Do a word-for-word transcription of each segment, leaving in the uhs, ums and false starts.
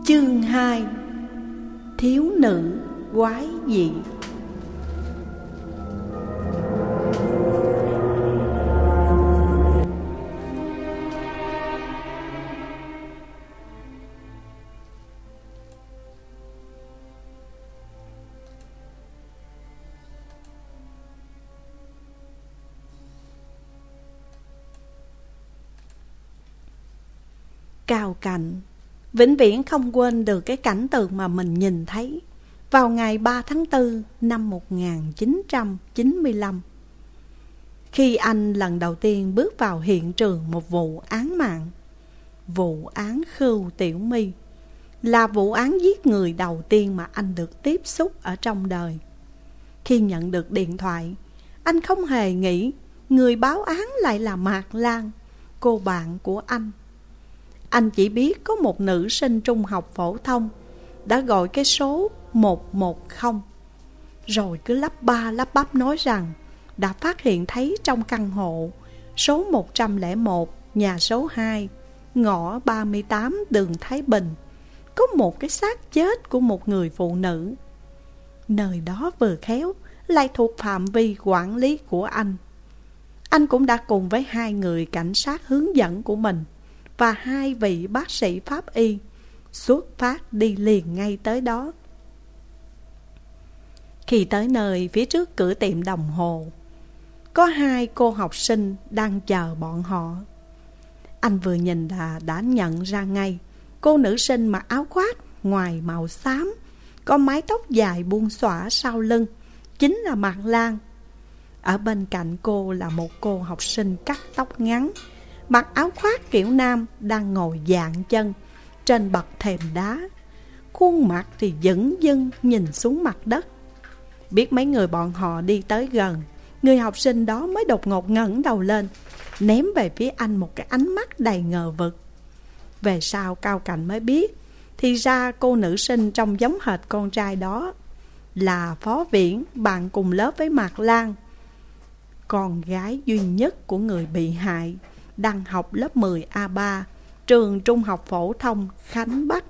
Chương hai. Thiếu nữ quái dị. Cao Cảnh vĩnh viễn không quên được cái cảnh tượng mà mình nhìn thấy vào ngày ba tháng tư năm một nghìn chín trăm chín mươi lăm, khi anh lần đầu tiên bước vào hiện trường một vụ án mạng. Vụ án Khưu Tiểu My là vụ án giết người đầu tiên mà anh được tiếp xúc ở trong đời. Khi nhận được điện thoại, anh không hề nghĩ người báo án lại là Mạc Lan, cô bạn của anh. Anh chỉ biết có một nữ sinh trung học phổ thông đã gọi cái số một một không, rồi cứ lắp ba lắp bắp nói rằng đã phát hiện thấy trong căn hộ số một trăm lẻ một, nhà số hai, ngõ ba mươi tám đường Thái Bình có một cái xác chết của một người phụ nữ. Nơi đó vừa khéo lại thuộc phạm vi quản lý của anh. Anh cũng đã cùng với hai người cảnh sát hướng dẫn của mình và hai vị bác sĩ pháp y xuất phát đi liền ngay tới đó. Khi tới nơi, phía trước cửa tiệm đồng hồ có hai cô học sinh đang chờ bọn họ. Anh vừa nhìn là đã nhận ra ngay cô nữ sinh mặc áo khoác ngoài màu xám, có mái tóc dài buông xõa sau lưng, chính là Mạc Lan. Ở bên cạnh cô là một cô học sinh cắt tóc ngắn, mặc áo khoác kiểu nam, đang ngồi dạng chân trên bậc thềm đá, khuôn mặt thì dửng dưng nhìn xuống mặt đất. Biết mấy người bọn họ đi tới gần, người học sinh đó mới đột ngột ngẩng đầu lên, ném về phía anh một cái ánh mắt đầy ngờ vực. Về sau Cao Cảnh mới biết, thì ra cô nữ sinh trông giống hệt con trai đó là Phó Viễn, bạn cùng lớp với Mạc Lan, con gái duy nhất của người bị hại, đang học lớp mười A ba, trường trung học phổ thông Khánh Bắc.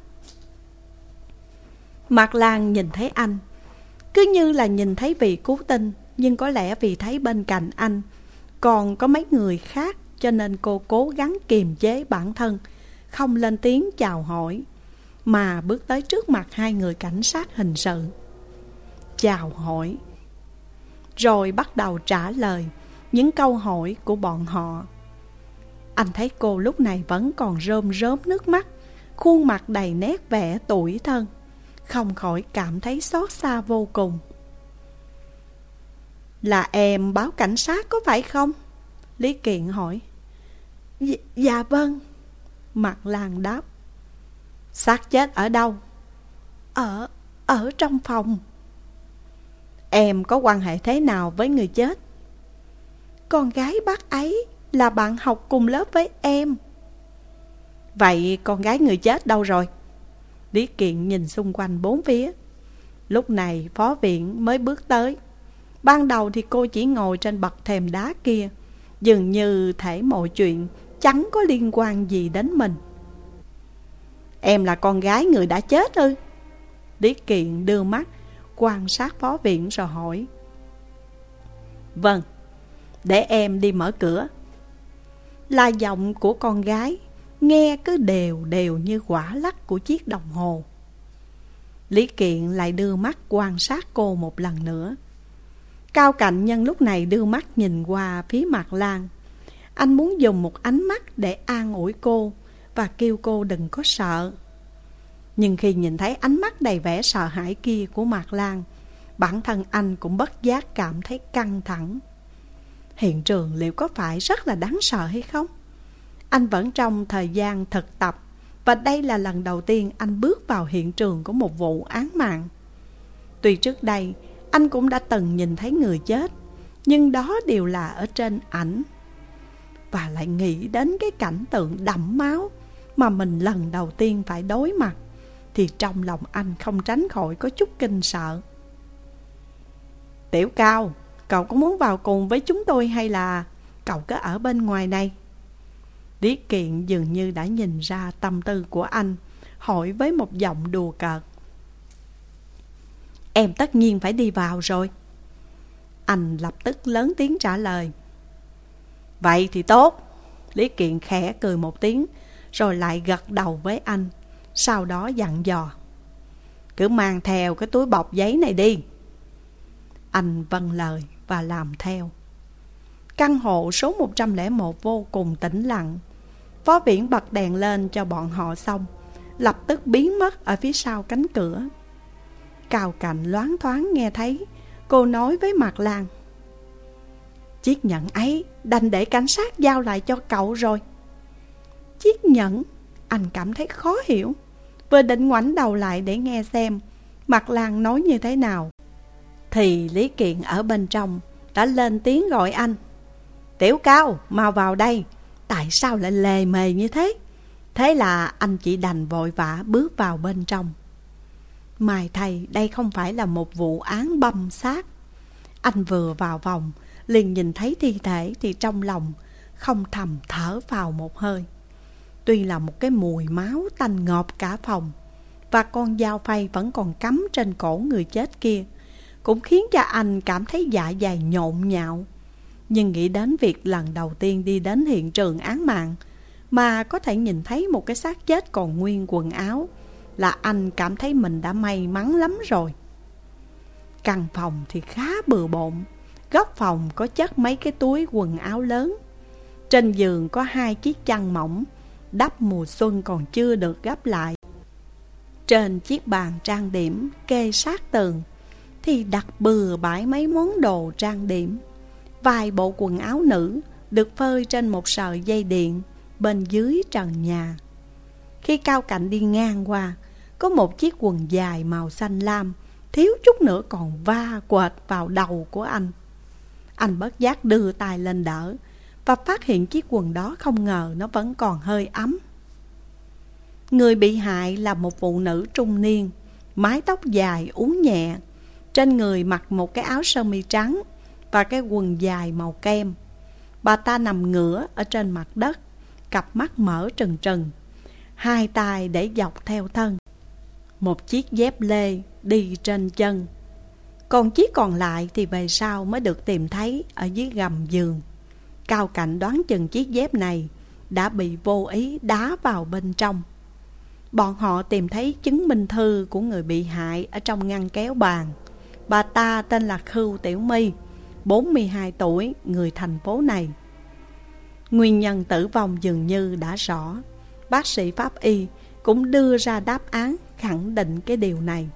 Mạc Lan nhìn thấy anh cứ như là nhìn thấy vị cứu tinh, nhưng có lẽ vì thấy bên cạnh anh còn có mấy người khác, cho nên cô cố gắng kiềm chế bản thân, không lên tiếng chào hỏi, mà bước tới trước mặt hai người cảnh sát hình sự, chào hỏi, rồi bắt đầu trả lời những câu hỏi của bọn họ. Anh thấy cô lúc này vẫn còn rơm rớm nước mắt, khuôn mặt đầy nét vẻ tủi thân, không khỏi cảm thấy xót xa vô cùng. Là em báo cảnh sát có phải không? Lý Kiện hỏi. Dạ, dạ vâng, Mạc Lan đáp. Xác chết ở đâu? Ở, ở trong phòng. Em có quan hệ thế nào với người chết? Con gái bác ấy là bạn học cùng lớp với em. Vậy con gái người chết đâu rồi? Lý Kiện nhìn xung quanh bốn phía. Lúc này Phó Viện mới bước tới. Ban đầu thì cô chỉ ngồi trên bậc thềm đá kia, dường như thể mọi chuyện chẳng có liên quan gì đến mình. Em là con gái người đã chết ư? Lý Kiện đưa mắt quan sát Phó Viện rồi hỏi. Vâng, để em đi mở cửa. Là giọng của con gái, nghe cứ đều đều như quả lắc của chiếc đồng hồ. Lý Kiện lại đưa mắt quan sát cô một lần nữa. Cao Cảnh nhân lúc này đưa mắt nhìn qua phía Mạc Lan. Anh muốn dùng một ánh mắt để an ủi cô và kêu cô đừng có sợ. Nhưng khi nhìn thấy ánh mắt đầy vẻ sợ hãi kia của Mạc Lan, bản thân anh cũng bất giác cảm thấy căng thẳng. Hiện trường liệu có phải rất là đáng sợ hay không? Anh vẫn trong thời gian thực tập, và đây là lần đầu tiên anh bước vào hiện trường của một vụ án mạng. Tuy trước đây anh cũng đã từng nhìn thấy người chết, nhưng đó đều là ở trên ảnh. Và lại nghĩ đến cái cảnh tượng đẫm máu mà mình lần đầu tiên phải đối mặt, thì trong lòng anh không tránh khỏi có chút kinh sợ. Tiểu Cao, cậu có muốn vào cùng với chúng tôi hay là cậu cứ ở bên ngoài này? Lý Kiện dường như đã nhìn ra tâm tư của anh, hỏi với một giọng đùa cợt. Em tất nhiên phải đi vào rồi. Anh lập tức lớn tiếng trả lời. Vậy thì tốt. Lý Kiện khẽ cười một tiếng, rồi lại gật đầu với anh. Sau đó dặn dò. Cứ mang theo cái túi bọc giấy này đi. Anh vâng lời và làm theo. Căn hộ số một trăm lẻ một vô cùng tĩnh lặng. Phó Viễn bật đèn lên cho bọn họ xong, lập tức biến mất ở phía sau cánh cửa. Cao Cạnh loáng thoáng nghe thấy cô nói với Mạc Lan. Chiếc nhẫn ấy đành để cảnh sát giao lại cho cậu rồi. Chiếc nhẫn? Anh cảm thấy khó hiểu, vừa định ngoảnh đầu lại để nghe xem Mạc Lan nói như thế nào, thì Lý Kiện ở bên trong đã lên tiếng gọi anh. Tiểu Cao, mau vào đây. Tại sao lại lề mề như thế? Thế là anh chỉ đành vội vã bước vào bên trong. Mai thầy, đây không phải là một vụ án băm xác. Anh vừa vào phòng liền nhìn thấy thi thể thì trong lòng không thầm thở vào một hơi. Tuy là một cái mùi máu tanh ngộp cả phòng, và con dao phay vẫn còn cắm trên cổ người chết kia, cũng khiến cho anh cảm thấy dạ dày nhộn nhạo. Nhưng nghĩ đến việc lần đầu tiên đi đến hiện trường án mạng mà có thể nhìn thấy một cái xác chết còn nguyên quần áo, là anh cảm thấy mình đã may mắn lắm rồi. Căn phòng thì khá bừa bộn. Góc phòng có chất mấy cái túi quần áo lớn. Trên giường có hai chiếc chăn mỏng đắp mùa xuân còn chưa được gấp lại. Trên chiếc bàn trang điểm kê sát tường thì đặt bừa bãi mấy món đồ trang điểm. Vài bộ quần áo nữ được phơi trên một sợi dây điện bên dưới trần nhà. Khi Cao Cạnh đi ngang qua, có một chiếc quần dài màu xanh lam thiếu chút nữa còn va quệt vào đầu của anh. Anh bất giác đưa tay lên đỡ và phát hiện chiếc quần đó không ngờ nó vẫn còn hơi ấm. Người bị hại là một phụ nữ trung niên, mái tóc dài uốn nhẹ, trên người mặc một cái áo sơ mi trắng và cái quần dài màu kem. Bà ta nằm ngửa ở trên mặt đất, cặp mắt mở trừng trừng, hai tay để dọc theo thân, một chiếc dép lê đi trên chân, còn chiếc còn lại thì về sau mới được tìm thấy ở dưới gầm giường. Cao Cạnh đoán chừng chiếc dép này đã bị vô ý đá vào bên trong. Bọn họ tìm thấy chứng minh thư của người bị hại ở trong ngăn kéo bàn. Bà ta tên là Khưu Tiểu My, bốn mươi hai tuổi, người thành phố này. Nguyên nhân tử vong dường như đã rõ. Bác sĩ pháp y cũng đưa ra đáp án khẳng định cái điều này.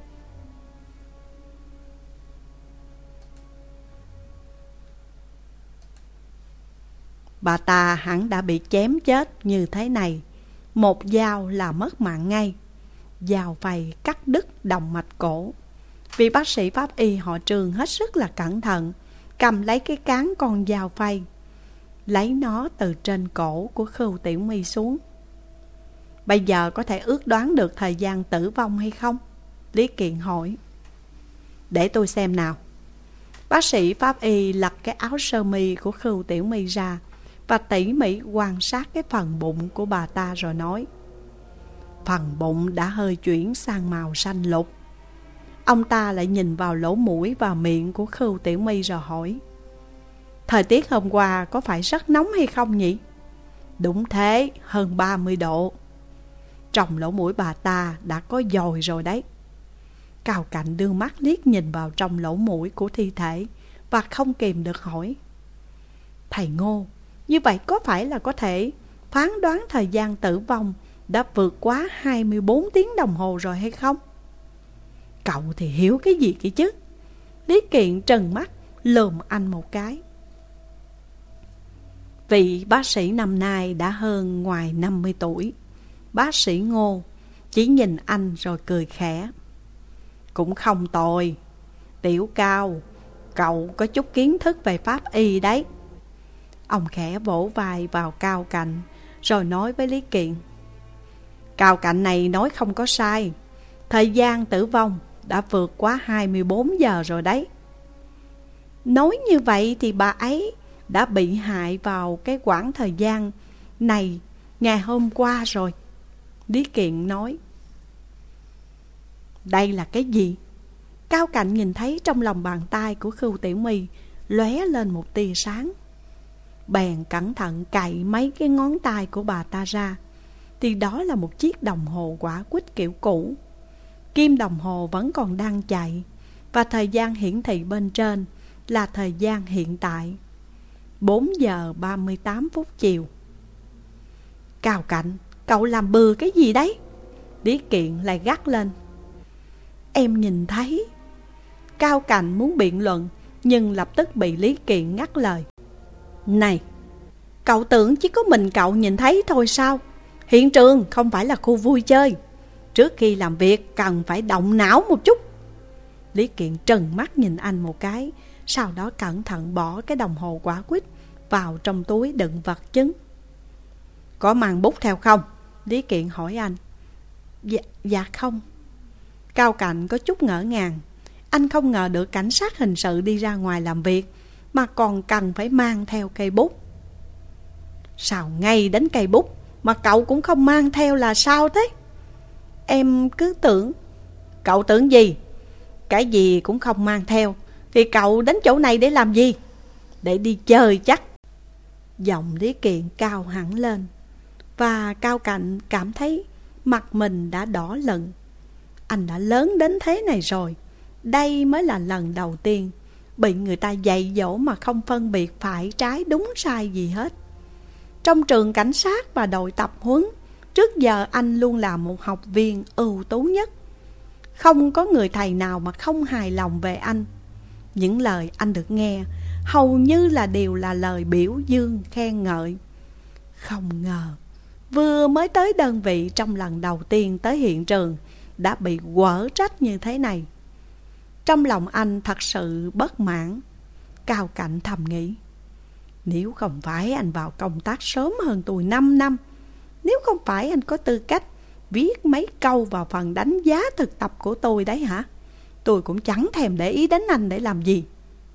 Bà ta hẳn đã bị chém chết như thế này. Một dao là mất mạng ngay. Dao phay cắt đứt động mạch cổ. Vì bác sĩ pháp y họ Trương hết sức là cẩn thận, cầm lấy cái cán con dao phay, lấy nó từ trên cổ của Khưu Tiểu My xuống. Bây giờ có thể ước đoán được thời gian tử vong hay không? Lý Kiện hỏi. Để tôi xem nào. Bác sĩ pháp y lật cái áo sơ mi của Khưu Tiểu My ra và tỉ mỉ quan sát cái phần bụng của bà ta rồi nói. Phần bụng đã hơi chuyển sang màu xanh lục. Ông ta lại nhìn vào lỗ mũi và miệng của Khưu Tiểu My rồi hỏi. Thời tiết hôm qua có phải rất nóng hay không nhỉ? Đúng thế, hơn ba mươi độ. Trong lỗ mũi bà ta đã có dồi rồi đấy. Cao Cạnh đưa mắt liếc nhìn vào trong lỗ mũi của thi thể và không kìm được hỏi. Thầy Ngô, như vậy có phải là có thể phán đoán thời gian tử vong đã vượt quá hai mươi bốn tiếng đồng hồ rồi hay không? Cậu thì hiểu cái gì kỹ chứ? Lý Kiện trừng mắt lườm anh một cái. Vị bác sĩ năm nay đã hơn ngoài năm mươi tuổi. Bác sĩ Ngô chỉ nhìn anh rồi cười khẽ. Cũng không tồi. Tiểu Cao, cậu có chút kiến thức về pháp y đấy. Ông khẽ vỗ vai vào Cao Cạnh rồi nói với Lý Kiện. Cao Cạnh này nói không có sai. Thời gian tử vong đã vượt quá hai mươi bốn giờ rồi đấy. Nói như vậy thì bà ấy đã bị hại vào cái quãng thời gian này ngày hôm qua rồi. Lý Kiện nói. Đây là cái gì? Cao Cạnh nhìn thấy trong lòng bàn tay của Khưu Tiểu My lóe lên một tia sáng. Bèn cẩn thận cạy mấy cái ngón tay của bà ta ra, thì đó là một chiếc đồng hồ quả quýt kiểu cũ. Kim đồng hồ vẫn còn đang chạy, và thời gian hiển thị bên trên là thời gian hiện tại, bốn giờ ba mươi tám phút chiều. Cao Cạnh, cậu làm bừa cái gì đấy? Lý Kiện lại gắt lên. Em nhìn thấy. Cao Cạnh muốn biện luận, nhưng lập tức bị Lý Kiện ngắt lời. Này, cậu tưởng chỉ có mình cậu nhìn thấy thôi sao? Hiện trường không phải là khu vui chơi. Trước khi làm việc cần phải động não một chút. Lý Kiện trừng mắt nhìn anh một cái, sau đó cẩn thận bỏ cái đồng hồ quả quýt vào trong túi đựng vật chứng. Có mang bút theo không? Lý Kiện hỏi anh. Dạ, dạ không. Cao Cạnh có chút ngỡ ngàng. Anh không ngờ được cảnh sát hình sự đi ra ngoài làm việc mà còn cần phải mang theo cây bút. Sao ngay đến cây bút mà cậu cũng không mang theo là sao thế? Em cứ tưởng. Cậu tưởng gì? Cái gì cũng không mang theo thì cậu đến chỗ này để làm gì? Để đi chơi chắc. Giọng Lý Kiện cao hẳn lên, và Cao Cạnh cảm thấy mặt mình đã đỏ lựng. Anh đã lớn đến thế này rồi, đây mới là lần đầu tiên bị người ta dạy dỗ mà không phân biệt phải trái đúng sai gì hết. Trong trường cảnh sát và đội tập huấn, trước giờ anh luôn là một học viên ưu tú nhất. Không có người thầy nào mà không hài lòng về anh. Những lời anh được nghe hầu như là đều là lời biểu dương khen ngợi. Không ngờ vừa mới tới đơn vị, trong lần đầu tiên tới hiện trường đã bị quở trách như thế này. Trong lòng anh thật sự bất mãn. Cao Cạnh thầm nghĩ, nếu không phải anh vào công tác sớm hơn tôi năm năm, nếu không phải anh có tư cách viết mấy câu vào phần đánh giá thực tập của tôi đấy hả, tôi cũng chẳng thèm để ý đến anh để làm gì.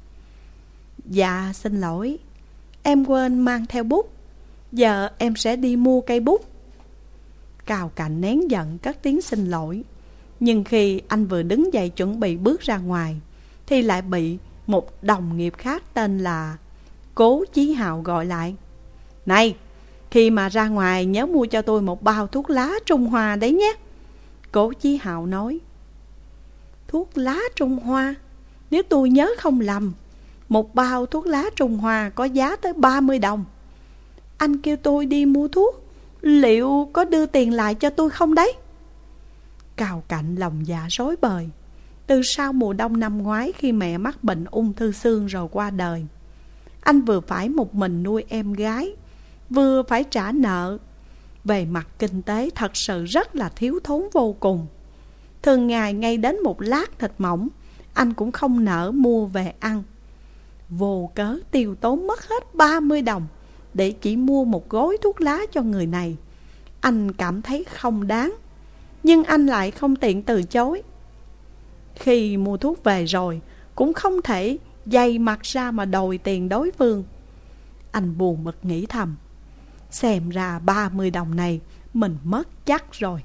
Dạ xin lỗi, em quên mang theo bút. Giờ em sẽ đi mua cây bút. Cao Cạnh nén giận cất tiếng xin lỗi. Nhưng khi anh vừa đứng dậy chuẩn bị bước ra ngoài, thì lại bị một đồng nghiệp khác tên là Cố Chí Hào gọi lại. Này, khi mà ra ngoài nhớ mua cho tôi một bao thuốc lá Trung Hoa đấy nhé. Cố Chí Hào nói. Thuốc lá Trung Hoa? Nếu tôi nhớ không lầm, một bao thuốc lá Trung Hoa có giá tới ba mươi đồng. Anh kêu tôi đi mua thuốc, liệu có đưa tiền lại cho tôi không đấy? Cao Cạnh lòng dạ rối bời. Từ sau mùa đông năm ngoái, khi mẹ mắc bệnh ung thư xương rồi qua đời, anh vừa phải một mình nuôi em gái, vừa phải trả nợ. Về mặt kinh tế thật sự rất là thiếu thốn vô cùng. Thường ngày ngay đến một lát thịt mỏng anh cũng không nỡ mua về ăn. Vô cớ tiêu tốn mất hết ba mươi đồng để chỉ mua một gói thuốc lá cho người này. Anh cảm thấy không đáng, nhưng anh lại không tiện từ chối. Khi mua thuốc về rồi cũng không thể dày mặt ra mà đòi tiền đối phương. Anh buồn bực nghĩ thầm, xem ra ba mươi đồng này mình mất chắc rồi.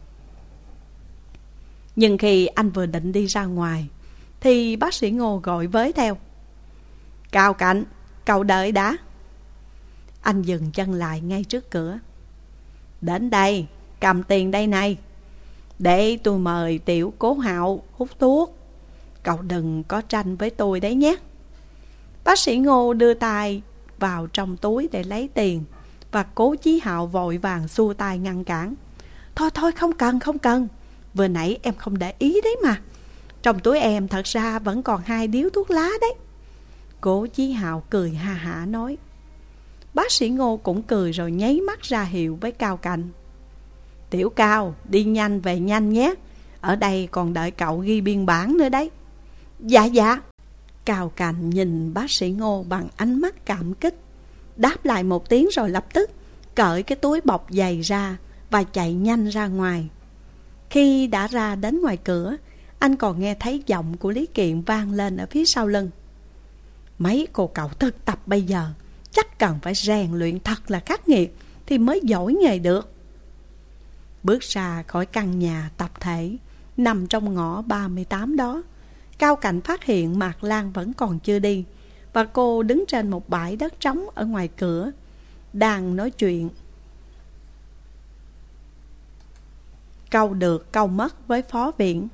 Nhưng khi anh vừa định đi ra ngoài thì bác sĩ Ngô gọi với theo. Cao Cạnh, cậu đợi đã. Anh dừng chân lại ngay trước cửa. Đến đây, cầm tiền đây này, để tôi mời tiểu Cố Hạo hút thuốc. Cậu đừng có tranh với tôi đấy nhé. Bác sĩ Ngô đưa tay vào trong túi để lấy tiền, và Cố Chí Hạo vội vàng xua tay ngăn cản. Thôi thôi không cần không cần, vừa nãy em không để ý đấy mà. Trong túi em thật ra vẫn còn hai điếu thuốc lá đấy. Cố Chí Hạo cười ha hả nói. Bác sĩ Ngô cũng cười rồi nháy mắt ra hiệu với Cao Cạnh. Tiểu Cao, đi nhanh về nhanh nhé, ở đây còn đợi cậu ghi biên bản nữa đấy. Dạ dạ. Cao Cạnh nhìn bác sĩ Ngô bằng ánh mắt cảm kích, đáp lại một tiếng rồi lập tức cởi cái túi bọc giày ra và chạy nhanh ra ngoài. Khi đã ra đến ngoài cửa, anh còn nghe thấy giọng của Lý Kiện vang lên ở phía sau lưng. Mấy cô cậu thực tập bây giờ chắc cần phải rèn luyện thật là khắc nghiệt thì mới giỏi nghề được. Bước ra khỏi căn nhà tập thể, nằm trong ngõ ba mươi tám đó. Cao Cảnh phát hiện Mạc Lan vẫn còn chưa đi, và cô đứng trên một bãi đất trống ở ngoài cửa, đang nói chuyện câu được câu mất với phó viện.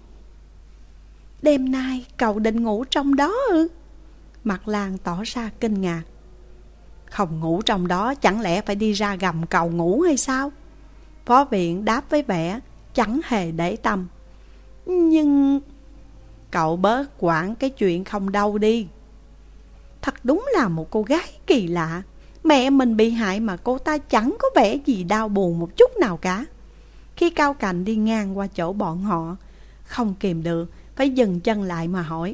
Đêm nay cậu định ngủ trong đó ư? Mạc Lan tỏ ra kinh ngạc. Không ngủ trong đó chẳng lẽ phải đi ra gầm cầu ngủ hay sao? Phó viện đáp với vẻ chẳng hề để tâm. Nhưng... Cậu bớt quản cái chuyện không đâu đi. Thật đúng là một cô gái kỳ lạ. Mẹ mình bị hại mà cô ta chẳng có vẻ gì đau buồn một chút nào cả. Khi Cao Cảnh đi ngang qua chỗ bọn họ, không kìm được phải dừng chân lại mà hỏi: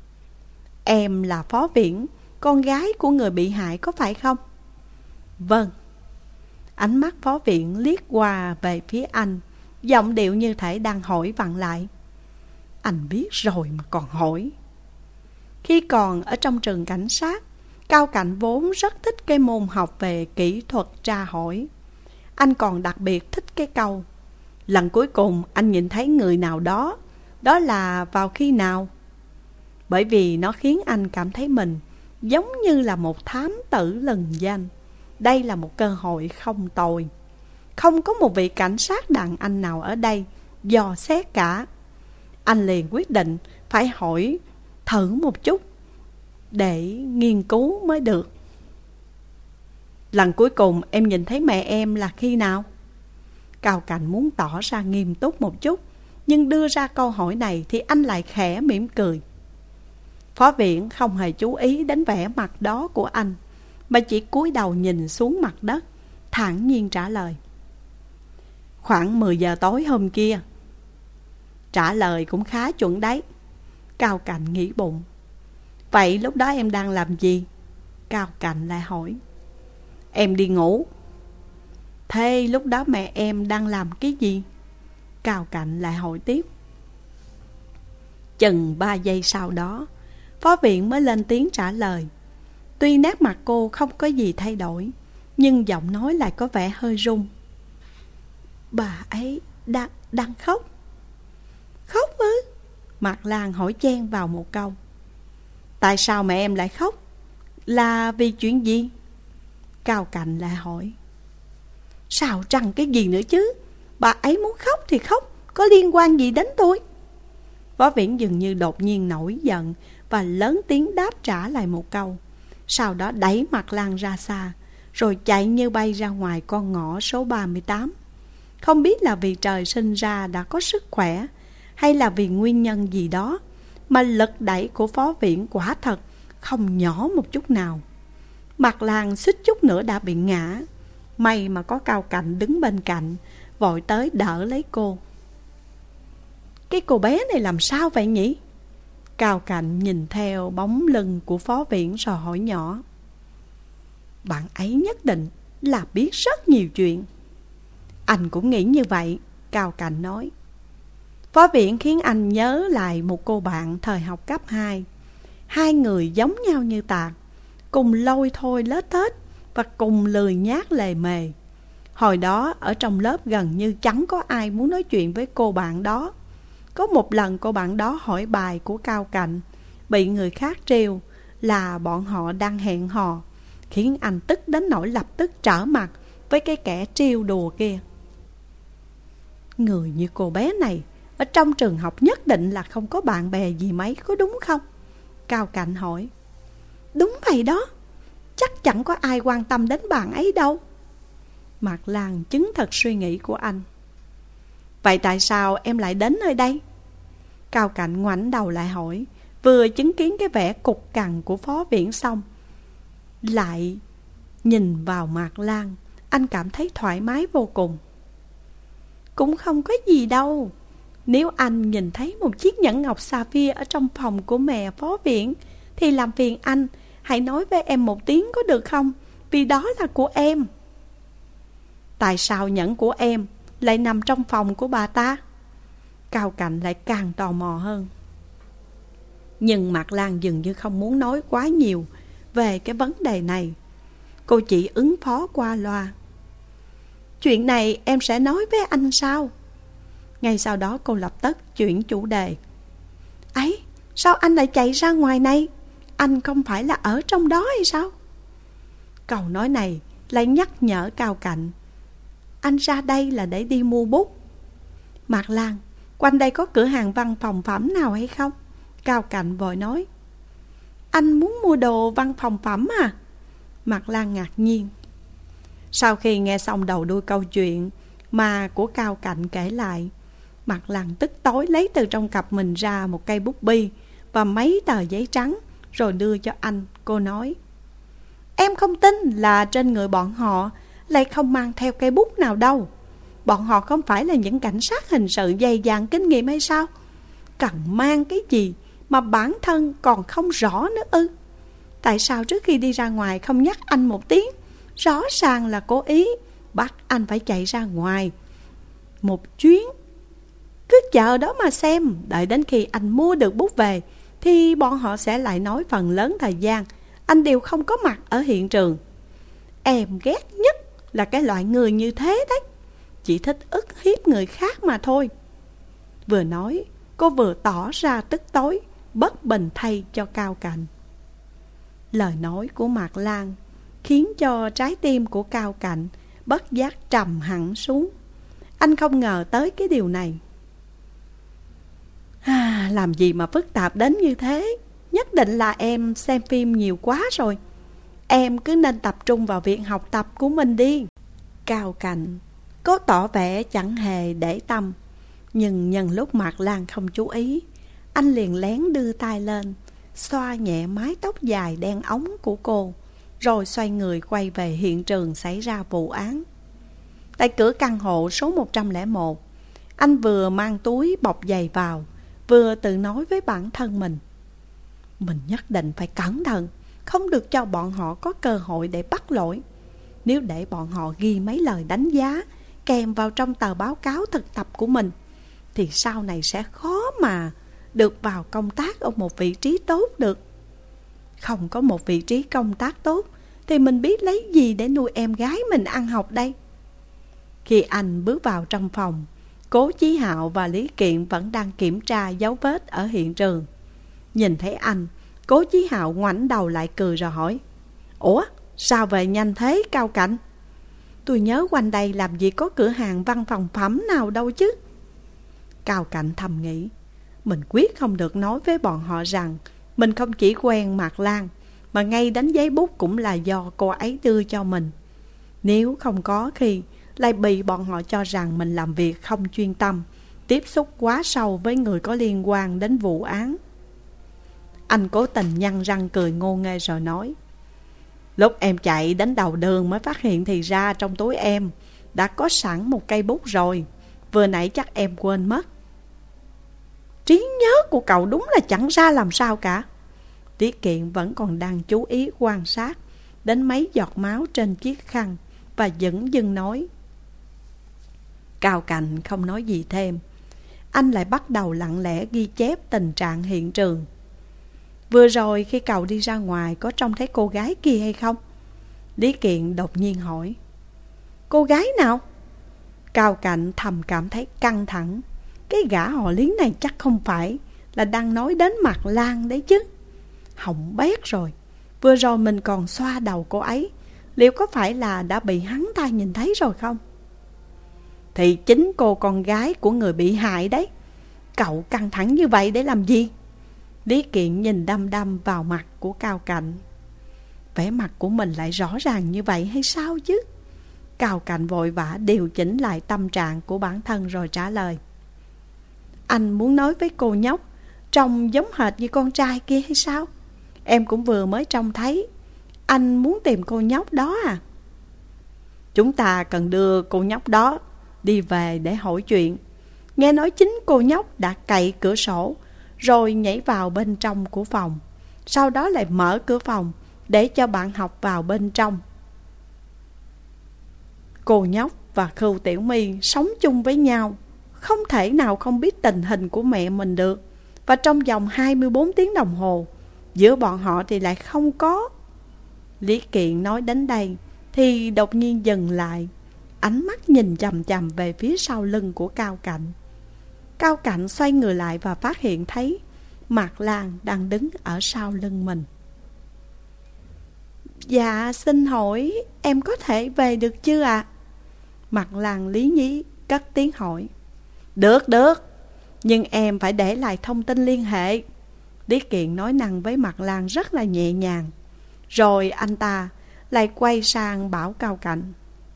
Em là Phó Viễn, con gái của người bị hại có phải không? Vâng. Ánh mắt Phó Viễn liếc qua về phía anh, giọng điệu như thể đang hỏi vặn lại. Anh biết rồi mà còn hỏi. Khi còn ở trong trường cảnh sát, Cao Cảnh vốn rất thích cái môn học về kỹ thuật tra hỏi. Anh còn đặc biệt thích cái câu: Lần cuối cùng anh nhìn thấy người nào đó, đó là vào khi nào? Bởi vì nó khiến anh cảm thấy mình giống như là một thám tử lừng danh. Đây là một cơ hội không tồi. Không có một vị cảnh sát đàn anh nào ở đây dò xét cả. Anh liền quyết định phải hỏi thử một chút để nghiên cứu mới được. Lần cuối cùng em nhìn thấy mẹ em là khi nào? Cao Cảnh muốn tỏ ra nghiêm túc một chút, nhưng đưa ra câu hỏi này thì anh lại khẽ mỉm cười. Phó Viện không hề chú ý đến vẻ mặt đó của anh, mà chỉ cúi đầu nhìn xuống mặt đất, thản nhiên trả lời: Khoảng mười giờ tối hôm kia. Trả lời cũng khá chuẩn đấy. Cao Cảnh nghĩ bụng. Vậy lúc đó em đang làm gì? Cao Cảnh lại hỏi. Em đi ngủ. Thế lúc đó mẹ em đang làm cái gì? Cao Cảnh lại hỏi tiếp. Chừng ba giây sau đó, Phó Viện mới lên tiếng trả lời. Tuy nét mặt cô không có gì thay đổi, nhưng giọng nói lại có vẻ hơi run. Bà ấy đang, đang khóc. Khóc ư? Mạc Lan hỏi chen vào một câu. Tại sao mẹ em lại khóc? Là vì chuyện gì? Cao Cảnh lại hỏi. Sao trăng cái gì nữa chứ? Bà ấy muốn khóc thì khóc, có liên quan gì đến tôi? Phó Viễn dường như đột nhiên nổi giận và lớn tiếng đáp trả lại một câu. Sau đó đẩy Mạc Lan ra xa, rồi chạy như bay ra ngoài con ngõ số ba mươi tám. Không biết là vì trời sinh ra đã có sức khỏe, hay là vì nguyên nhân gì đó, mà lực đẩy của Phó Viễn quả thật không nhỏ một chút nào. Mạc Lan suýt chút nữa đã bị ngã. May mà có Cao Cảnh đứng bên cạnh, vội tới đỡ lấy cô. Cái cô bé này làm sao vậy nhỉ? Cao Cảnh nhìn theo bóng lưng của Phó Viễn rồi hỏi nhỏ. Bạn ấy nhất định là biết rất nhiều chuyện. Anh cũng nghĩ như vậy, Cao Cảnh nói. Phó Viễn khiến anh nhớ lại một cô bạn thời học cấp hai. Hai người giống nhau như tạc, cùng lôi thôi lết tết và cùng lười nhác lề mề. Hồi đó ở trong lớp gần như chẳng có ai muốn nói chuyện với cô bạn đó. Có một lần cô bạn đó hỏi bài của Cao Cảnh, bị người khác trêu là bọn họ đang hẹn hò, khiến anh tức đến nỗi lập tức trở mặt với cái kẻ trêu đùa kia. Người như cô bé này ở trong trường học nhất định là không có bạn bè gì mấy, có đúng không? Cao Cảnh hỏi. Đúng vậy đó, chắc chẳng có ai quan tâm đến bạn ấy đâu. Mạc Lan chứng thật suy nghĩ của anh. Vậy tại sao em lại đến nơi đây? Cao Cảnh ngoảnh đầu lại hỏi, vừa chứng kiến cái vẻ cục cằn của Phó Viễn xong, lại nhìn vào Mạc Lan, anh cảm thấy thoải mái vô cùng. Cũng không có gì đâu. Nếu anh nhìn thấy một chiếc nhẫn ngọc sapphire ở trong phòng của mẹ Phó Viễn, thì làm phiền anh hãy nói với em một tiếng có được không? Vì đó là của em. Tại sao nhẫn của em lại nằm trong phòng của bà ta? Cao Cảnh lại càng tò mò hơn. Nhưng Mạc Lan dường như không muốn nói quá nhiều về cái vấn đề này. Cô chỉ ứng phó qua loa. Chuyện này em sẽ nói với anh sao? Ngay sau đó cô lập tức chuyển chủ đề. Ấy, sao anh lại chạy ra ngoài này? Anh không phải là ở trong đó hay sao? Câu nói này lại nhắc nhở Cao Cạnh. Anh ra đây là để đi mua bút. Mạc Lan, quanh đây có cửa hàng văn phòng phẩm nào hay không? Cao Cạnh vội nói. Anh muốn mua đồ văn phòng phẩm à? Mạc Lan ngạc nhiên. Sau khi nghe xong đầu đuôi câu chuyện mà của Cao Cạnh kể lại, Mạc Lan tức tối lấy từ trong cặp mình ra một cây bút bi và mấy tờ giấy trắng, rồi đưa cho anh. Cô nói, em không tin là trên người bọn họ lại không mang theo cây bút nào đâu. Bọn họ không phải là những cảnh sát hình sự dày dặn kinh nghiệm hay sao? Cần mang cái gì mà bản thân còn không rõ nữa ư? Tại sao trước khi đi ra ngoài không nhắc anh một tiếng? Rõ ràng là cố ý bắt anh phải chạy ra ngoài một chuyến. Cứ chờ đó mà xem, đợi đến khi anh mua được bút về thì bọn họ sẽ lại nói phần lớn thời gian anh đều không có mặt ở hiện trường. Em ghét nhất là cái loại người như thế đấy, chỉ thích ức hiếp người khác mà thôi. Vừa nói, cô vừa tỏ ra tức tối, bất bình thay cho Cao Cạnh. Lời nói của Mạc Lan khiến cho trái tim của Cao Cạnh bất giác trầm hẳn xuống. Anh không ngờ tới cái điều này. À, làm gì mà phức tạp đến như thế? Nhất định là em xem phim nhiều quá rồi. Em cứ nên tập trung vào việc học tập của mình đi. Cao Cạnh cố tỏ vẻ chẳng hề để tâm, nhưng nhân lúc Mạc Lan không chú ý, anh liền lén đưa tay lên, xoa nhẹ mái tóc dài đen óng của cô, rồi xoay người quay về hiện trường xảy ra vụ án. Tại cửa căn hộ số một trăm lẻ một, anh vừa mang túi bọc giày vào, vừa tự nói với bản thân mình. Mình nhất định phải cẩn thận, không được cho bọn họ có cơ hội để bắt lỗi. Nếu để bọn họ ghi mấy lời đánh giá kèm vào trong tờ báo cáo thực tập của mình, thì sau này sẽ khó mà được vào công tác ở một vị trí tốt được. Không có một vị trí công tác tốt thì mình biết lấy gì để nuôi em gái mình ăn học đây. Khi anh bước vào trong phòng, Cố Chí Hạo và Lý Kiện vẫn đang kiểm tra dấu vết ở hiện trường. Nhìn thấy anh, Cố Chí Hạo ngoảnh đầu lại cười rồi hỏi, ủa, sao về nhanh thế Cao Cạnh? Tôi nhớ quanh đây làm gì có cửa hàng văn phòng phẩm nào đâu chứ. Cao Cạnh thầm nghĩ, mình quyết không được nói với bọn họ rằng mình không chỉ quen Mạc Lan, mà ngay đánh giấy bút cũng là do cô ấy đưa cho mình. Nếu không có khi lại bị bọn họ cho rằng mình làm việc không chuyên tâm, tiếp xúc quá sâu với người có liên quan đến vụ án. Anh cố tình nhăn răng cười ngô nghê rồi nói, lúc em chạy đến đầu đường mới phát hiện thì ra trong túi em đã có sẵn một cây bút rồi. Vừa nãy chắc em quên mất. Trí nhớ của cậu đúng là chẳng ra làm sao cả. Lý Kiện vẫn còn đang chú ý quan sát đến mấy giọt máu trên chiếc khăn và dửng dưng nói. Cao Cạnh không nói gì thêm. Anh lại bắt đầu lặng lẽ ghi chép tình trạng hiện trường. Vừa rồi khi cậu đi ra ngoài có trông thấy cô gái kia hay không? Lý Kiện đột nhiên hỏi. Cô gái nào? Cao Cạnh thầm cảm thấy căng thẳng. Cái gã họ Lý này chắc không phải là đang nói đến Mạc Lan đấy chứ. Hỏng bét rồi. Vừa rồi mình còn xoa đầu cô ấy, liệu có phải là đã bị hắn ta nhìn thấy rồi không? Thì chính cô con gái của người bị hại đấy. Cậu căng thẳng như vậy để làm gì? Lý Kiện nhìn đăm đăm vào mặt của Cao Cạnh. Vẻ mặt của mình lại rõ ràng như vậy hay sao chứ? Cao Cạnh vội vã điều chỉnh lại tâm trạng của bản thân rồi trả lời. Anh muốn nói với cô nhóc trông giống hệt như con trai kia hay sao? Em cũng vừa mới trông thấy. Anh muốn tìm cô nhóc đó à? Chúng ta cần đưa cô nhóc đó đi về để hỏi chuyện. Nghe nói chính cô nhóc đã cậy cửa sổ rồi nhảy vào bên trong của phòng, sau đó lại mở cửa phòng để cho bạn học vào bên trong. Cô nhóc và Khưu Tiểu My sống chung với nhau, không thể nào không biết tình hình của mẹ mình được. Và trong vòng hai mươi bốn tiếng đồng hồ, giữa bọn họ thì lại không có. Lý Kiện nói đến đây thì đột nhiên dừng lại, ánh mắt nhìn chằm chằm về phía sau lưng của Cao Cạnh. Cao Cạnh xoay người lại và phát hiện thấy Mạc Lan đang đứng ở sau lưng mình. Dạ xin hỏi em có thể về được chưa ạ? À? Mạc Lan lý nhí cất tiếng hỏi. Được được, nhưng em phải để lại thông tin liên hệ. Lý Kiện nói năng với Mạc Lan rất là nhẹ nhàng. Rồi anh ta lại quay sang bảo Cao Cạnh,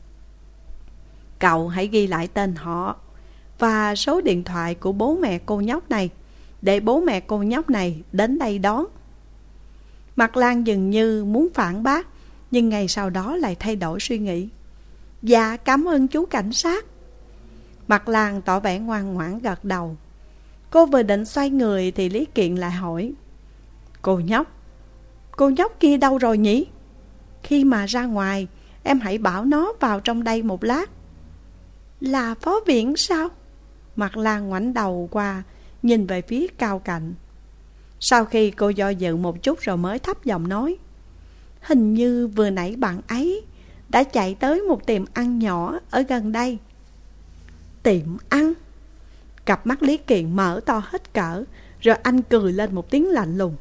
cậu hãy ghi lại tên họ và số điện thoại của bố mẹ cô nhóc này, để bố mẹ cô nhóc này đến đây đón. Mạc Lan dường như muốn phản bác, nhưng ngay sau đó lại thay đổi suy nghĩ. Dạ cảm ơn chú cảnh sát. Mạc Lan tỏ vẻ ngoan ngoãn gật đầu. Cô vừa định xoay người thì Lý Kiện lại hỏi, Cô nhóc, cô nhóc kia đâu rồi nhỉ? Khi mà ra ngoài, em hãy bảo nó vào trong đây một lát. Là phó viện sao? Mạc Lan ngoảnh đầu qua, nhìn về phía Cao Cạnh. Sau khi cô do dự một chút rồi mới thấp giọng nói, hình như vừa nãy bạn ấy đã chạy tới một tiệm ăn nhỏ ở gần đây. Tiệm ăn? Cặp mắt Lý Kiện mở to hết cỡ, rồi anh cười lên một tiếng lạnh lùng.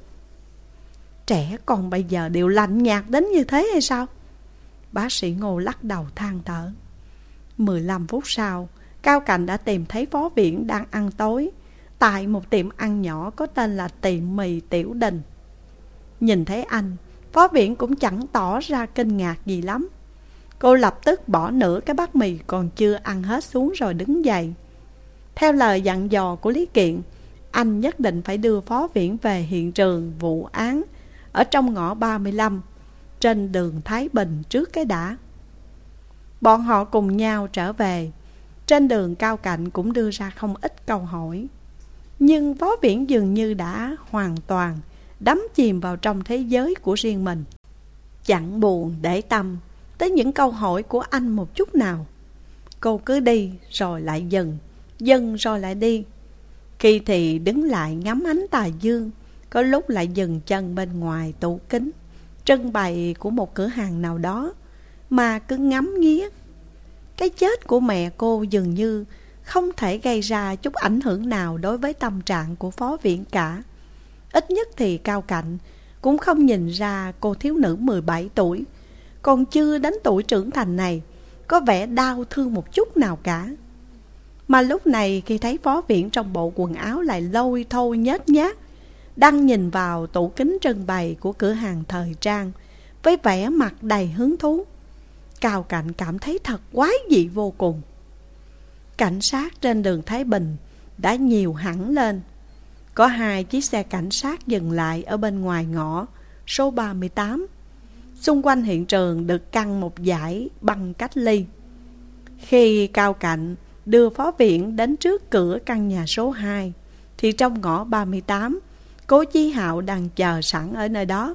Trẻ con bây giờ đều lạnh nhạt đến như thế hay sao? Bác sĩ Ngô lắc đầu than thở. Mười lăm phút sau, Cao Cạnh đã tìm thấy phó viện đang ăn tối tại một tiệm ăn nhỏ có tên là tiệm mì Tiểu Đình. Nhìn thấy anh, phó viện cũng chẳng tỏ ra kinh ngạc gì lắm. Cô lập tức bỏ nửa cái bát mì còn chưa ăn hết xuống rồi đứng dậy. Theo lời dặn dò của Lý Kiện, anh nhất định phải đưa phó viện về hiện trường vụ án ở trong ngõ ba mươi lăm trên đường Thái Bình trước cái đã. Bọn họ cùng nhau trở về. Trên đường Cao Cạnh cũng đưa ra không ít câu hỏi, nhưng phó viện dường như đã hoàn toàn đắm chìm vào trong thế giới của riêng mình, chẳng buồn để tâm tới những câu hỏi của anh một chút nào. Cô cứ đi rồi lại dừng, dừng rồi lại đi. Khi thì đứng lại ngắm ánh tà dương, có lúc lại dừng chân bên ngoài tủ kính trưng bày của một cửa hàng nào đó mà cứ ngắm nghía. Cái chết của mẹ cô dường như không thể gây ra chút ảnh hưởng nào đối với tâm trạng của phó viện cả. Ít nhất thì Cao Cạnh cũng không nhìn ra cô thiếu nữ mười bảy tuổi, còn chưa đến tuổi trưởng thành này, có vẻ đau thương một chút nào cả. Mà lúc này khi thấy phó viện trong bộ quần áo lại lôi thôi nhếch nhác, đang nhìn vào tủ kính trưng bày của cửa hàng thời trang với vẻ mặt đầy hứng thú, Cao Cạnh cảm thấy thật quái dị vô cùng. Cảnh sát trên đường Thái Bình đã nhiều hẳn lên. Có hai chiếc xe cảnh sát dừng lại ở bên ngoài ngõ số ba mươi tám. Xung quanh hiện trường được căng một dải băng cách ly. Khi Cao Cạnh đưa phó viện đến trước cửa căn nhà số hai, thì trong ngõ ba mươi tám, Cố Chí Hạo đang chờ sẵn ở nơi đó.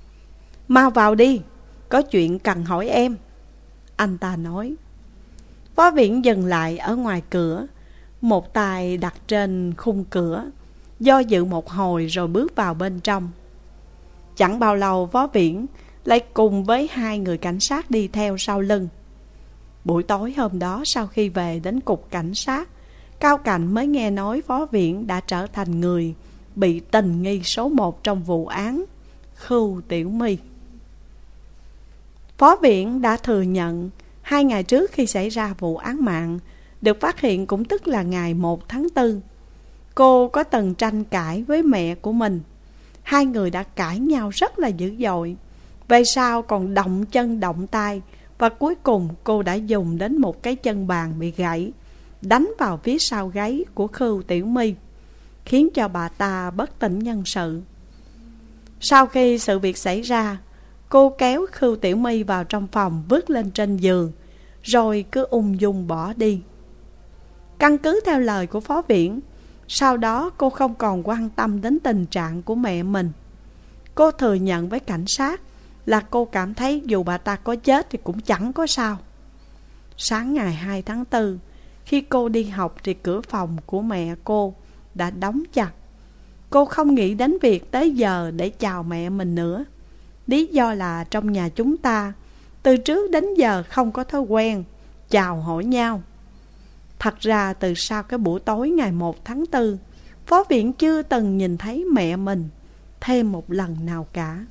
Mau vào đi, có chuyện cần hỏi em, anh ta nói. Phó viện dừng lại ở ngoài cửa, một tay đặt trên khung cửa, do dự một hồi rồi bước vào bên trong. Chẳng bao lâu phó viện lại cùng với hai người cảnh sát đi theo sau lưng. Buổi tối hôm đó, sau khi về đến cục cảnh sát, Cao Cạnh mới nghe nói phó viện đã trở thành người bị tình nghi số một trong vụ án Khưu Tiểu My. Phó viện đã thừa nhận hai ngày trước khi xảy ra vụ án mạng được phát hiện, cũng tức là ngày một tháng tư, cô có từng tranh cãi với mẹ của mình. Hai người đã cãi nhau rất là dữ dội, về sau còn động chân động tay, và cuối cùng cô đã dùng đến một cái chân bàn bị gãy đánh vào phía sau gáy của Khưu Tiểu My, khiến cho bà ta bất tỉnh nhân sự. Sau khi sự việc xảy ra, cô kéo Khưu Tiểu My vào trong phòng, vứt lên trên giường, rồi cứ ung dung bỏ đi. Căn cứ theo lời của phó viện, sau đó cô không còn quan tâm đến tình trạng của mẹ mình. Cô thừa nhận với cảnh sát là cô cảm thấy dù bà ta có chết thì cũng chẳng có sao. Sáng ngày hai tháng tư, khi cô đi học thì cửa phòng của mẹ cô đã đóng chặt. Cô không nghĩ đến việc tới giờ để chào mẹ mình nữa. Lý do là trong nhà chúng ta từ trước đến giờ không có thói quen chào hỏi nhau. Thật ra từ sau cái buổi tối ngày một tháng tư, phó viện chưa từng nhìn thấy mẹ mình thêm một lần nào cả.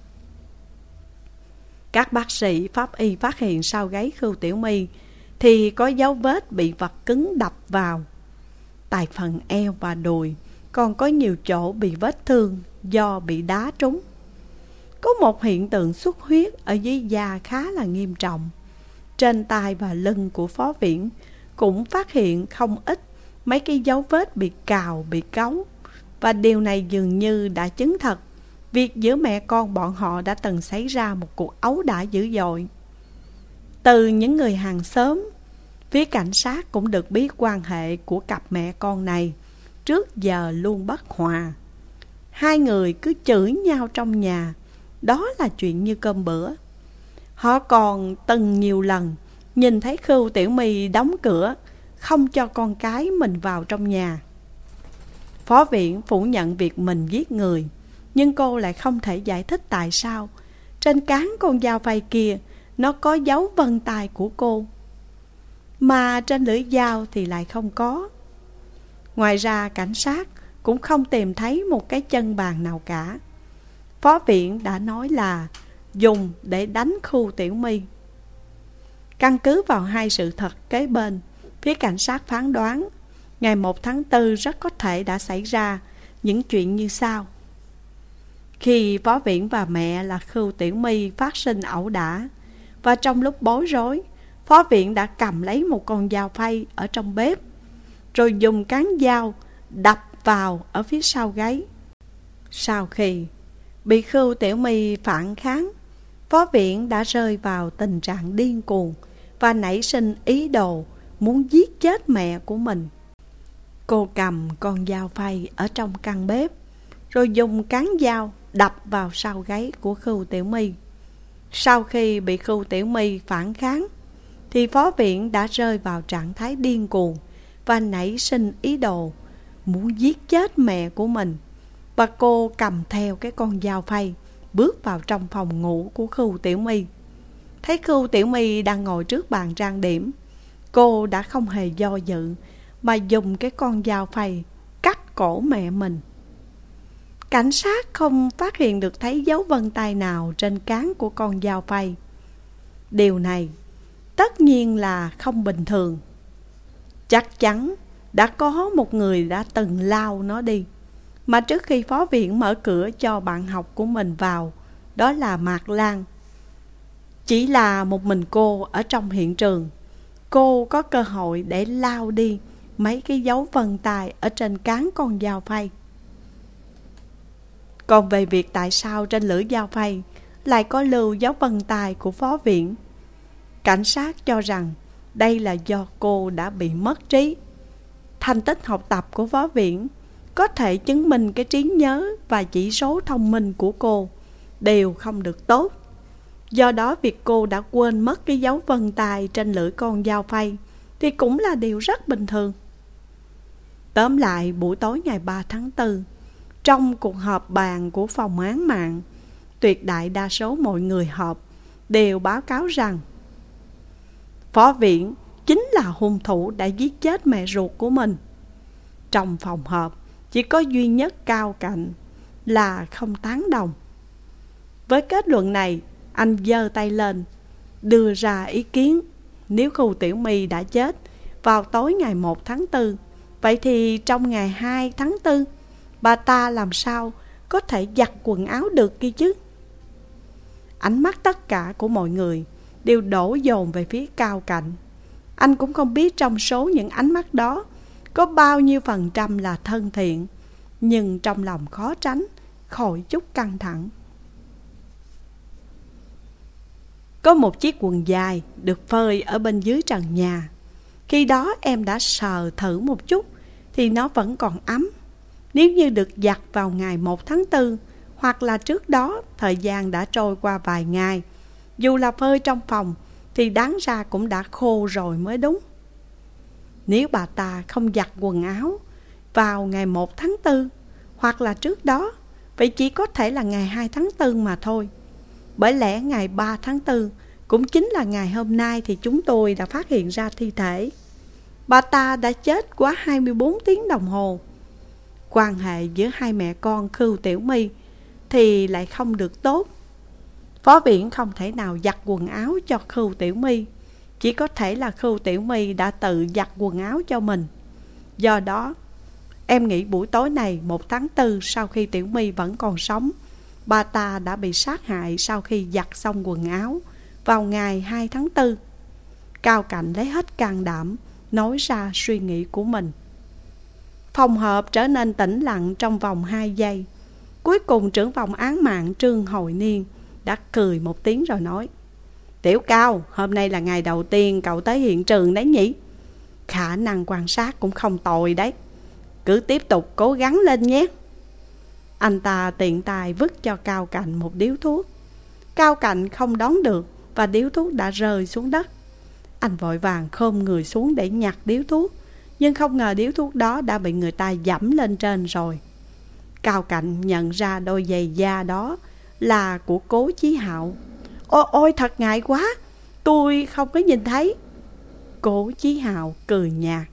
Các bác sĩ pháp y phát hiện sau gáy Khưu Tiểu My thì có dấu vết bị vật cứng đập vào. Tại phần eo và đùi còn có nhiều chỗ bị vết thương do bị đá trúng. Có một hiện tượng xuất huyết ở dưới da khá là nghiêm trọng. Trên tay và lưng của phó viện cũng phát hiện không ít mấy cái dấu vết bị cào, bị cấu. Và điều này dường như đã chứng thật việc giữa mẹ con bọn họ đã từng xảy ra một cuộc ấu đả dữ dội. Từ những người hàng xóm, phía cảnh sát cũng được biết quan hệ của cặp mẹ con này trước giờ luôn bất hòa. Hai người cứ chửi nhau trong nhà, đó là chuyện như cơm bữa. Họ còn từng nhiều lần nhìn thấy Khưu Tiểu My đóng cửa, không cho con cái mình vào trong nhà. Phó viện phủ nhận việc mình giết người, nhưng cô lại không thể giải thích tại sao trên cán con dao phay kia nó có dấu vân tay của cô, mà trên lưỡi dao thì lại không có. Ngoài ra cảnh sát cũng không tìm thấy một cái chân bàn nào cả. Phó viện đã nói là dùng để đánh Khưu Tiểu My. Căn cứ vào hai sự thật kế bên, phía cảnh sát phán đoán ngày một tháng tư rất có thể đã xảy ra những chuyện như sau. Khi phó viện và mẹ là Khưu Tiểu My phát sinh ẩu đả, và trong lúc bối rối, phó viện đã cầm lấy một con dao phay ở trong bếp, rồi dùng cán dao đập vào ở phía sau gáy. Sau khi bị Khưu Tiểu My phản kháng, phó viện đã rơi vào tình trạng điên cuồng và nảy sinh ý đồ muốn giết chết mẹ của mình. Cô cầm con dao phay ở trong căn bếp, rồi dùng cán dao đập vào sau gáy của Khưu Tiểu My. Sau khi bị Khưu Tiểu My phản kháng, thì phó viện đã rơi vào trạng thái điên cuồng và nảy sinh ý đồ muốn giết chết mẹ của mình. Và cô cầm theo cái con dao phay bước vào trong phòng ngủ của Khưu Tiểu My. Thấy Khưu Tiểu My đang ngồi trước bàn trang điểm, cô đã không hề do dự mà dùng cái con dao phay cắt cổ mẹ mình. Cảnh sát không phát hiện được thấy dấu vân tay nào trên cán của con dao phay. Điều này tất nhiên là không bình thường. Chắc chắn đã có một người đã từng lao nó đi. Mà trước khi phó viện mở cửa cho bạn học của mình vào, đó là Mạc Lan. Chỉ là một mình cô ở trong hiện trường, cô có cơ hội để lao đi mấy cái dấu vân tay ở trên cán con dao phay. Còn về việc tại sao trên lưỡi dao phay lại có lưu dấu vân tay của phó viện, cảnh sát cho rằng đây là do cô đã bị mất trí. Thành tích học tập của phó viện có thể chứng minh cái trí nhớ và chỉ số thông minh của cô đều không được tốt. Do đó việc cô đã quên mất cái dấu vân tay trên lưỡi con dao phay thì cũng là điều rất bình thường. Tóm lại, buổi tối ngày ba tháng tư, trong cuộc họp bàn của phòng án mạng, tuyệt đại đa số mọi người họp đều báo cáo rằng phó viện chính là hung thủ đã giết chết mẹ ruột của mình. Trong phòng họp chỉ có duy nhất Cao Cạnh là không tán đồng. Với kết luận này, anh giơ tay lên đưa ra ý kiến: nếu Khưu Tiểu My đã chết vào tối ngày một tháng tư, vậy thì trong ngày hai tháng tư bà ta làm sao có thể giặt quần áo được kia chứ? Ánh mắt tất cả của mọi người đều đổ dồn về phía Cao Cạnh. Anh cũng không biết trong số những ánh mắt đó có bao nhiêu phần trăm là thân thiện, nhưng trong lòng khó tránh khỏi chút căng thẳng. Có một chiếc quần dài được phơi ở bên dưới trần nhà. Khi đó em đã sờ thử một chút thì nó vẫn còn ấm. Nếu như được giặt vào ngày một tháng tư hoặc là trước đó, thời gian đã trôi qua vài ngày, dù là phơi trong phòng thì đáng ra cũng đã khô rồi mới đúng. Nếu bà ta không giặt quần áo vào ngày một tháng tư hoặc là trước đó, vậy chỉ có thể là ngày hai tháng tư mà thôi. Bởi lẽ ngày ba tháng tư cũng chính là ngày hôm nay thì chúng tôi đã phát hiện ra thi thể. Bà ta đã chết quá hai mươi bốn tiếng đồng hồ. Quan hệ giữa hai mẹ con Khưu Tiểu My thì lại không được tốt. Phó Viễn không thể nào giặt quần áo cho Khưu Tiểu My, chỉ có thể là Khưu Tiểu My đã tự giặt quần áo cho mình. Do đó, em nghĩ buổi tối này một tháng tư sau khi Tiểu My vẫn còn sống, bà ta đã bị sát hại sau khi giặt xong quần áo vào ngày hai tháng tư. Cao Cạnh lấy hết can đảm nói ra suy nghĩ của mình. Phòng họp trở nên tĩnh lặng trong vòng hai giây. Cuối cùng trưởng phòng án mạng Trương Hồi Niên đã cười một tiếng rồi nói: Tiểu Cao, hôm nay là ngày đầu tiên cậu tới hiện trường đấy nhỉ? Khả năng quan sát cũng không tồi đấy. Cứ tiếp tục cố gắng lên nhé. Anh ta tiện tay vứt cho Cao Cạnh một điếu thuốc. Cao Cạnh không đón được và điếu thuốc đã rơi xuống đất. Anh vội vàng khom người xuống để nhặt điếu thuốc, nhưng không ngờ điếu thuốc đó đã bị người ta giẫm lên trên rồi. Cao Cạnh nhận ra đôi giày da đó là của Cố Chí Hạo. Ôi ôi, thật ngại quá, tôi không có nhìn thấy. Cố Chí Hạo cười nhạt: